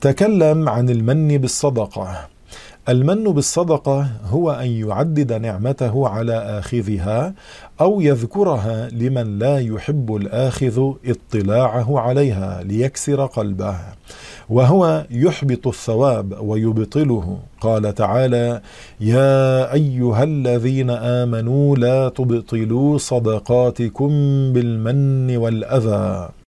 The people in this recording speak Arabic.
تكلم عن المن بالصدقة. المن بالصدقة هو أن يعدد نعمته على آخذها أو يذكرها لمن لا يحب الآخذ اطلاعه عليها ليكسر قلبه، وهو يحبط الثواب ويبطله. قال تعالى: يا أيها الذين آمنوا لا تبطلوا صدقاتكم بالمن والأذى.